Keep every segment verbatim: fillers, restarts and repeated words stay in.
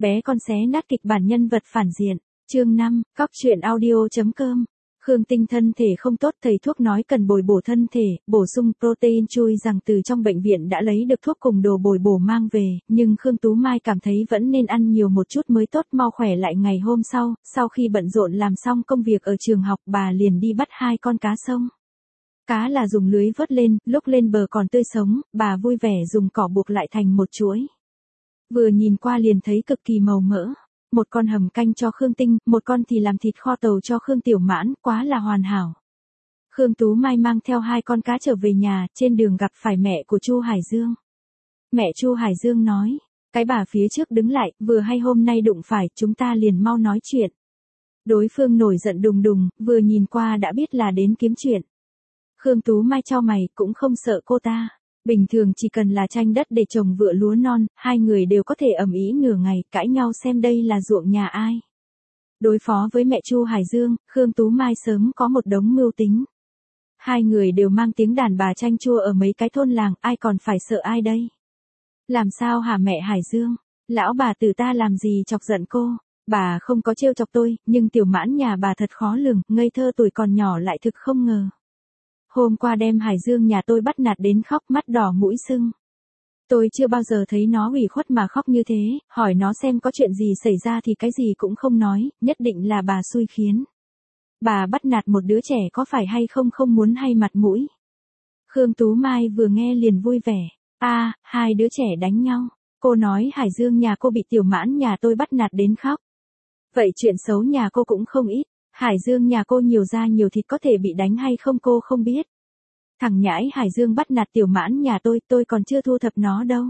Bé con xé nát kịch bản nhân vật phản diện. Chương năm, cóc truyện audio.com. Khương Tinh thân thể không tốt, thầy thuốc nói cần bồi bổ thân thể, bổ sung protein, chui rằng từ trong bệnh viện đã lấy được thuốc cùng đồ bồi bổ mang về, nhưng Khương Tú Mai cảm thấy vẫn nên ăn nhiều một chút mới tốt, mau khỏe lại. Ngày hôm sau, sau khi bận rộn làm xong công việc ở trường học, bà liền đi bắt hai con cá sông. Cá là dùng lưới vớt lên, lúc lên bờ còn tươi sống, bà vui vẻ dùng cỏ buộc lại thành một chuỗi. Vừa nhìn qua liền thấy cực kỳ màu mỡ. Một con hầm canh cho Khương Tinh, một con thì làm thịt kho tàu cho Khương Tiểu Mãn, quá là hoàn hảo. Khương Tú Mai mang theo hai con cá trở về nhà, trên đường gặp phải mẹ của Chu Hải Dương. Mẹ Chu Hải Dương nói, cái bà phía trước đứng lại, vừa hay hôm nay đụng phải, chúng ta liền mau nói chuyện. Đối phương nổi giận đùng đùng, vừa nhìn qua đã biết là đến kiếm chuyện. Khương Tú Mai chau mày, cũng không sợ cô ta. Bình thường chỉ cần là tranh đất để trồng vựa lúa non, hai người đều có thể ầm ĩ nửa ngày, cãi nhau xem đây là ruộng nhà ai. Đối phó với mẹ Chu Hải Dương, Khương Tú Mai sớm có một đống mưu tính. Hai người đều mang tiếng đàn bà tranh chua ở mấy cái thôn làng, ai còn phải sợ ai đây? Làm sao hả mẹ Hải Dương? Lão bà tử ta làm gì chọc giận cô? Bà không có trêu chọc tôi, nhưng Tiểu Mãn nhà bà thật khó lường, ngây thơ tuổi còn nhỏ lại thực không ngờ. Hôm qua đem Hải Dương nhà tôi bắt nạt đến khóc, mắt đỏ mũi sưng. Tôi chưa bao giờ thấy nó ủy khuất mà khóc như thế, hỏi nó xem có chuyện gì xảy ra thì cái gì cũng không nói, nhất định là bà xui khiến. Bà bắt nạt một đứa trẻ có phải hay không không muốn hay mặt mũi. Khương Tú Mai vừa nghe liền vui vẻ. A, à, hai đứa trẻ đánh nhau. Cô nói Hải Dương nhà cô bị Tiểu Mãn nhà tôi bắt nạt đến khóc. Vậy chuyện xấu nhà cô cũng không ít. Hải Dương nhà cô nhiều da nhiều thịt, có thể bị đánh hay không cô không biết. Thằng nhãi Hải Dương bắt nạt Tiểu Mãn nhà tôi, tôi còn chưa thu thập nó đâu.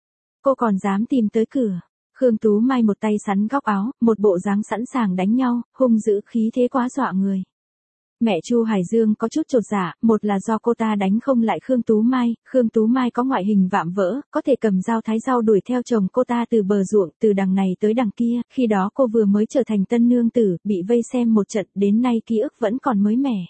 Cô còn dám tìm tới cửa. Khương Tú Mai một tay sắn góc áo, một bộ dáng sẵn sàng đánh nhau, hung dữ khí thế quá dọa người. Mẹ Chu Hải Dương có chút chột dạ, một là do cô ta đánh không lại Khương Tú Mai, Khương Tú Mai có ngoại hình vạm vỡ, có thể cầm dao thái rau đuổi theo chồng cô ta từ bờ ruộng, từ đằng này tới đằng kia, khi đó cô vừa mới trở thành tân nương tử, bị vây xem một trận, đến nay ký ức vẫn còn mới mẻ.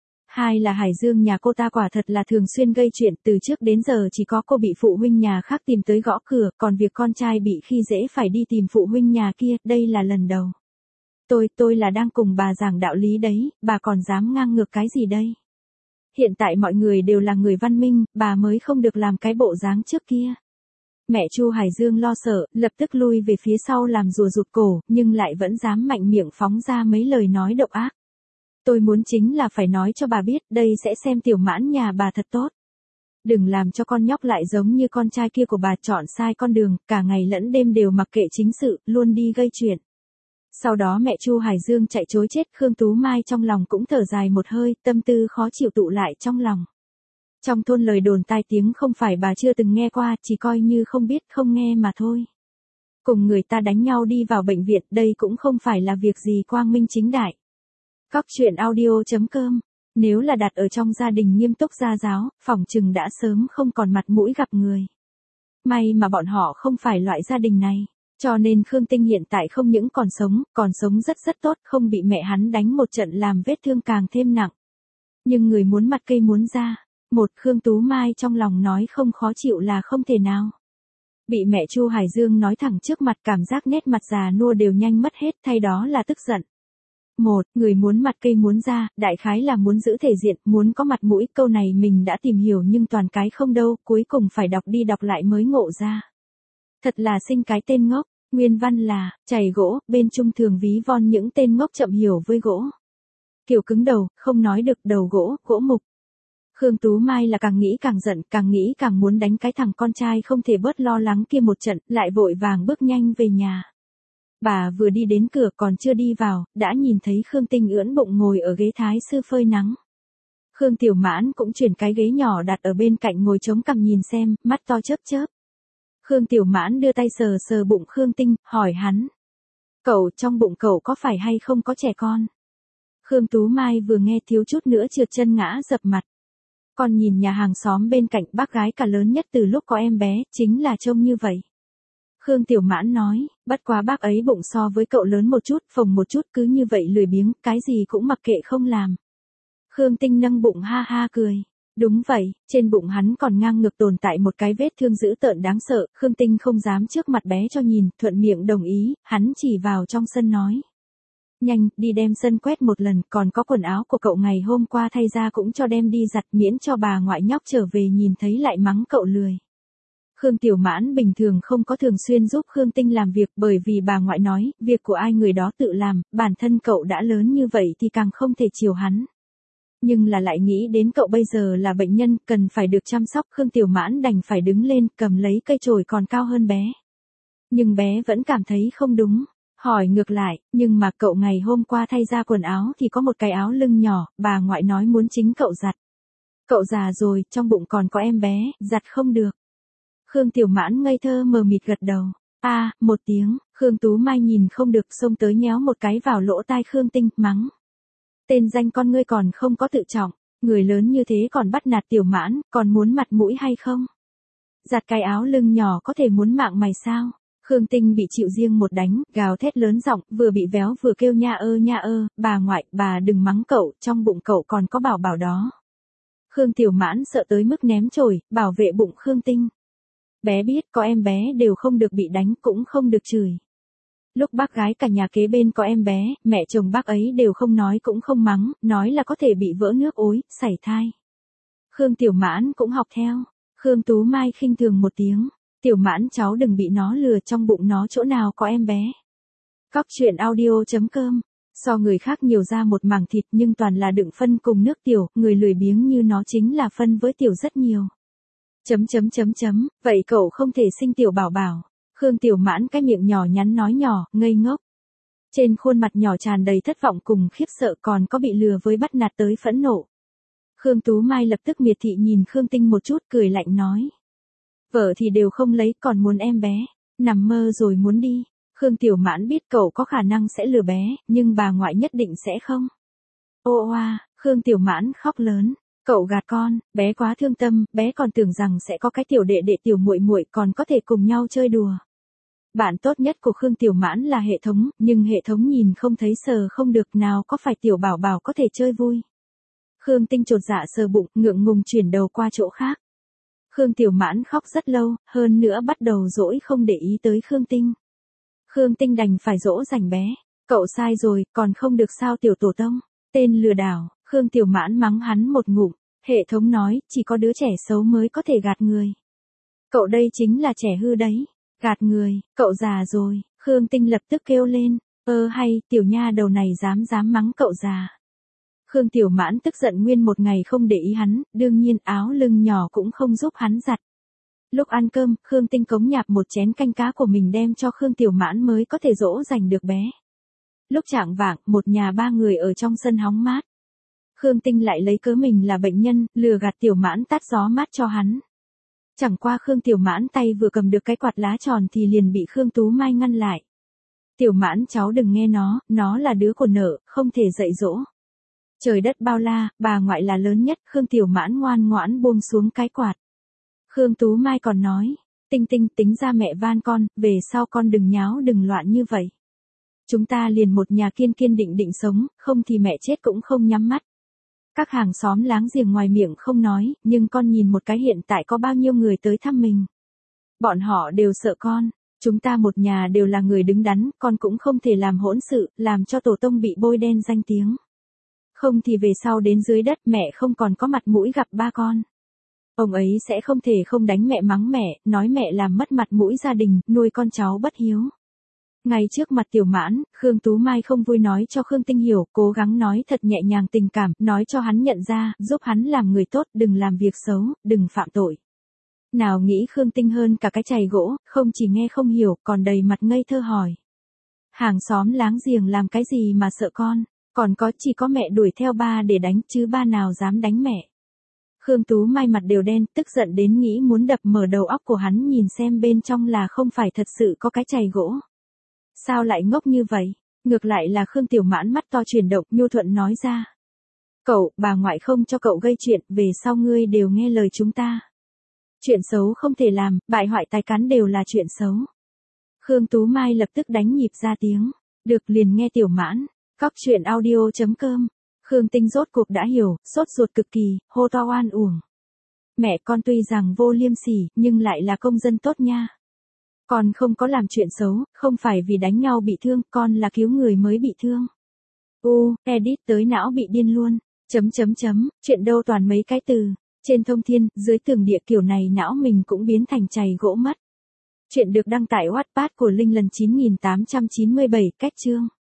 Hai là Hải Dương nhà cô ta quả thật là thường xuyên gây chuyện, từ trước đến giờ chỉ có cô bị phụ huynh nhà khác tìm tới gõ cửa, còn việc con trai bị khi dễ phải đi tìm phụ huynh nhà kia, đây là lần đầu. Tôi, tôi là đang cùng bà giảng đạo lý đấy, bà còn dám ngang ngược cái gì đây? Hiện tại mọi người đều là người văn minh, bà mới không được làm cái bộ dáng trước kia. Mẹ Chu Hải Dương lo sợ, lập tức lui về phía sau làm rùa rụt cổ, nhưng lại vẫn dám mạnh miệng phóng ra mấy lời nói độc ác. Tôi muốn chính là phải nói cho bà biết, đây sẽ xem Tiểu Mãn nhà bà thật tốt. Đừng làm cho con nhóc lại giống như con trai kia của bà, chọn sai con đường, cả ngày lẫn đêm đều mặc kệ chính sự, luôn đi gây chuyện. Sau đó mẹ Chu Hải Dương chạy trối chết, Khương Tú Mai trong lòng cũng thở dài một hơi, tâm tư khó chịu tụ lại trong lòng. Trong thôn lời đồn tai tiếng không phải bà chưa từng nghe qua, chỉ coi như không biết không nghe mà thôi. Cùng người ta đánh nhau đi vào bệnh viện, đây cũng không phải là việc gì quang minh chính đại. Cóc truyện audio.com. Nếu là đặt ở trong gia đình nghiêm túc gia giáo, phỏng chừng đã sớm không còn mặt mũi gặp người. May mà bọn họ không phải loại gia đình này. Cho nên Khương Tinh hiện tại không những còn sống, còn sống rất rất tốt, không bị mẹ hắn đánh một trận làm vết thương càng thêm nặng. Nhưng người muốn mặt cây muốn ra. Một Khương Tú Mai trong lòng nói không khó chịu là không thể nào. Bị mẹ Chu Hải Dương nói thẳng trước mặt, cảm giác nét mặt già nua đều nhanh mất hết, thay đó là tức giận. Một, người muốn mặt cây muốn ra, đại khái là muốn giữ thể diện, muốn có mặt mũi, câu này mình đã tìm hiểu nhưng toàn cái không đâu, cuối cùng phải đọc đi đọc lại mới ngộ ra. Thật là sinh cái tên ngốc, nguyên văn là, chày gỗ, bên trung thường ví von những tên ngốc chậm hiểu với gỗ. Kiểu cứng đầu, không nói được, đầu gỗ, gỗ mục. Khương Tú Mai là càng nghĩ càng giận, càng nghĩ càng muốn đánh cái thằng con trai không thể bớt lo lắng kia một trận, lại vội vàng bước nhanh về nhà. Bà vừa đi đến cửa còn chưa đi vào, đã nhìn thấy Khương Tinh ưỡn bụng ngồi ở ghế thái sư phơi nắng. Khương Tiểu Mãn cũng chuyển cái ghế nhỏ đặt ở bên cạnh ngồi chống cằm nhìn xem, mắt to chớp chớp. Khương Tiểu Mãn đưa tay sờ sờ bụng Khương Tinh, hỏi hắn. Cậu, trong bụng cậu có phải hay không có trẻ con? Khương Tú Mai vừa nghe thiếu chút nữa trượt chân ngã dập mặt. Con nhìn nhà hàng xóm bên cạnh, bác gái cả lớn nhất từ lúc có em bé, chính là trông như vậy. Khương Tiểu Mãn nói, bất quá bác ấy bụng so với cậu lớn một chút, phồng một chút, cứ như vậy lười biếng, cái gì cũng mặc kệ không làm. Khương Tinh nâng bụng ha ha cười. Đúng vậy, trên bụng hắn còn ngang ngược tồn tại một cái vết thương dữ tợn đáng sợ, Khương Tinh không dám trước mặt bé cho nhìn, thuận miệng đồng ý, hắn chỉ vào trong sân nói. Nhanh, đi đem sân quét một lần, còn có quần áo của cậu ngày hôm qua thay ra cũng cho đem đi giặt miễn cho bà ngoại nhóc trở về nhìn thấy lại mắng cậu lười. Khương Tiểu Mãn bình thường không có thường xuyên giúp Khương Tinh làm việc bởi vì bà ngoại nói, việc của ai người đó tự làm, bản thân cậu đã lớn như vậy thì càng không thể chiều hắn. Nhưng là lại nghĩ đến cậu bây giờ là bệnh nhân, cần phải được chăm sóc, Khương Tiểu Mãn đành phải đứng lên, cầm lấy cây chổi còn cao hơn bé. Nhưng bé vẫn cảm thấy không đúng, hỏi ngược lại, nhưng mà cậu ngày hôm qua thay ra quần áo thì có một cái áo lưng nhỏ, bà ngoại nói muốn chính cậu giặt. Cậu già rồi, trong bụng còn có em bé, giặt không được. Khương Tiểu Mãn ngây thơ mờ mịt gật đầu. A, à, một tiếng, Khương Tú Mai nhìn không được xông tới nhéo một cái vào lỗ tai Khương Tinh, mắng. Tên danh con ngươi còn không có tự trọng, người lớn như thế còn bắt nạt Tiểu Mãn, còn muốn mặt mũi hay không? Giặt cái áo lưng nhỏ có thể muốn mạng mày sao? Khương Tinh bị chịu riêng một đánh, gào thét lớn giọng, vừa bị véo vừa kêu nha ơ nha ơ, bà ngoại, bà đừng mắng cậu, trong bụng cậu còn có bảo bảo đó. Khương Tiểu Mãn sợ tới mức ném chổi, bảo vệ bụng Khương Tinh. Bé biết có em bé đều không được bị đánh cũng không được chửi. Lúc bác gái cả nhà kế bên có em bé, mẹ chồng bác ấy đều không nói cũng không mắng, nói là có thể bị vỡ nước ối, sảy thai. Khương Tiểu Mãn cũng học theo. Khương Tú Mai khinh thường một tiếng. Tiểu Mãn cháu đừng bị nó lừa, trong bụng nó chỗ nào có em bé. Cóc truyện audio chấm com. So người khác nhiều ra một mảng thịt nhưng toàn là đựng phân cùng nước tiểu, người lười biếng như nó chính là phân với tiểu rất nhiều. Chấm chấm chấm chấm, vậy cậu không thể sinh tiểu bảo bảo. Khương Tiểu Mãn cái miệng nhỏ nhắn nói nhỏ, ngây ngốc. Trên khuôn mặt nhỏ tràn đầy thất vọng cùng khiếp sợ, còn có bị lừa với bắt nạt tới phẫn nộ. Khương Tú Mai lập tức miệt thị nhìn Khương Tinh một chút, cười lạnh nói. Vợ thì đều không lấy, còn muốn em bé, nằm mơ rồi muốn đi. Khương Tiểu Mãn biết cậu có khả năng sẽ lừa bé, nhưng bà ngoại nhất định sẽ không. Ô oa, Khương Tiểu Mãn khóc lớn. Cậu gạt con, bé quá thương tâm, bé còn tưởng rằng sẽ có cái tiểu đệ đệ tiểu muội muội còn có thể cùng nhau chơi đùa. Bạn tốt nhất của Khương Tiểu Mãn là hệ thống, nhưng hệ thống nhìn không thấy sờ không được, nào có phải tiểu bảo bảo có thể chơi vui. Khương Tinh chột dạ sờ bụng, ngượng ngùng chuyển đầu qua chỗ khác. Khương Tiểu Mãn khóc rất lâu, hơn nữa bắt đầu dỗi không để ý tới Khương Tinh. Khương Tinh đành phải dỗ dành bé. Cậu sai rồi, còn không được sao tiểu tổ tông. Tên lừa đảo, Khương Tiểu Mãn mắng hắn một ngụm. Hệ thống nói, chỉ có đứa trẻ xấu mới có thể gạt người. Cậu đây chính là trẻ hư đấy. Gạt người, cậu già rồi. Khương Tinh lập tức kêu lên. Ơ hay, tiểu nha đầu này dám dám mắng cậu già. Khương Tiểu Mãn tức giận nguyên một ngày không để ý hắn, đương nhiên áo lưng nhỏ cũng không giúp hắn giặt. Lúc ăn cơm, Khương Tinh cống nhạp một chén canh cá của mình đem cho Khương Tiểu Mãn mới có thể dỗ dành được bé. Lúc chạng vạng, một nhà ba người ở trong sân hóng mát. Khương Tinh lại lấy cớ mình là bệnh nhân, lừa gạt Tiểu Mãn tát gió mát cho hắn. Chẳng qua Khương Tiểu Mãn tay vừa cầm được cái quạt lá tròn thì liền bị Khương Tú Mai ngăn lại. Tiểu Mãn cháu đừng nghe nó, nó là đứa của nợ, không thể dạy dỗ. Trời đất bao la, bà ngoại là lớn nhất, Khương Tiểu Mãn ngoan ngoãn buông xuống cái quạt. Khương Tú Mai còn nói, Tinh Tinh tính ra mẹ van con, về sau con đừng nháo đừng loạn như vậy. Chúng ta liền một nhà kiên kiên định định sống, không thì mẹ chết cũng không nhắm mắt. Các hàng xóm láng giềng ngoài miệng không nói, nhưng con nhìn một cái hiện tại có bao nhiêu người tới thăm mình. Bọn họ đều sợ con, chúng ta một nhà đều là người đứng đắn, con cũng không thể làm hỗn sự, làm cho tổ tông bị bôi đen danh tiếng. Không thì về sau đến dưới đất mẹ không còn có mặt mũi gặp ba con. Ông ấy sẽ không thể không đánh mẹ mắng mẹ, nói mẹ làm mất mặt mũi gia đình, nuôi con cháu bất hiếu. Ngay trước mặt Tiểu Mãn, Khương Tú Mai không vui nói cho Khương Tinh hiểu, cố gắng nói thật nhẹ nhàng tình cảm, nói cho hắn nhận ra, giúp hắn làm người tốt, đừng làm việc xấu, đừng phạm tội. Nào nghĩ Khương Tinh hơn cả cái chày gỗ, không chỉ nghe không hiểu, còn đầy mặt ngây thơ hỏi. Hàng xóm láng giềng làm cái gì mà sợ con, còn có chỉ có mẹ đuổi theo ba để đánh chứ ba nào dám đánh mẹ. Khương Tú Mai mặt đều đen, tức giận đến nghĩ muốn đập mở đầu óc của hắn nhìn xem bên trong là không phải thật sự có cái chày gỗ. Sao lại ngốc như vậy? Ngược lại là Khương Tiểu Mãn mắt to chuyển động, nhu thuận nói ra. Cậu, bà ngoại không cho cậu gây chuyện, về sau ngươi đều nghe lời chúng ta. Chuyện xấu không thể làm, bại hoại tài cán đều là chuyện xấu. Khương Tú Mai lập tức đánh nhịp ra tiếng. Được liền nghe Tiểu Mãn. Cóc truyện audio chấm com. Khương Tinh rốt cuộc đã hiểu, sốt ruột cực kỳ, hô to oan uổng. Mẹ con tuy rằng vô liêm sỉ, nhưng lại là công dân tốt nha. Con không có làm chuyện xấu, không phải vì đánh nhau bị thương, con là cứu người mới bị thương. U, edit tới não bị điên luôn. Chấm chấm chấm, chuyện đâu toàn mấy cái từ. Trên thông thiên, dưới tường địa kiểu này não mình cũng biến thành chày gỗ mất. Chuyện được đăng tải Wattpad của Linh lần chín nghìn tám trăm chín mươi bảy, cách chương.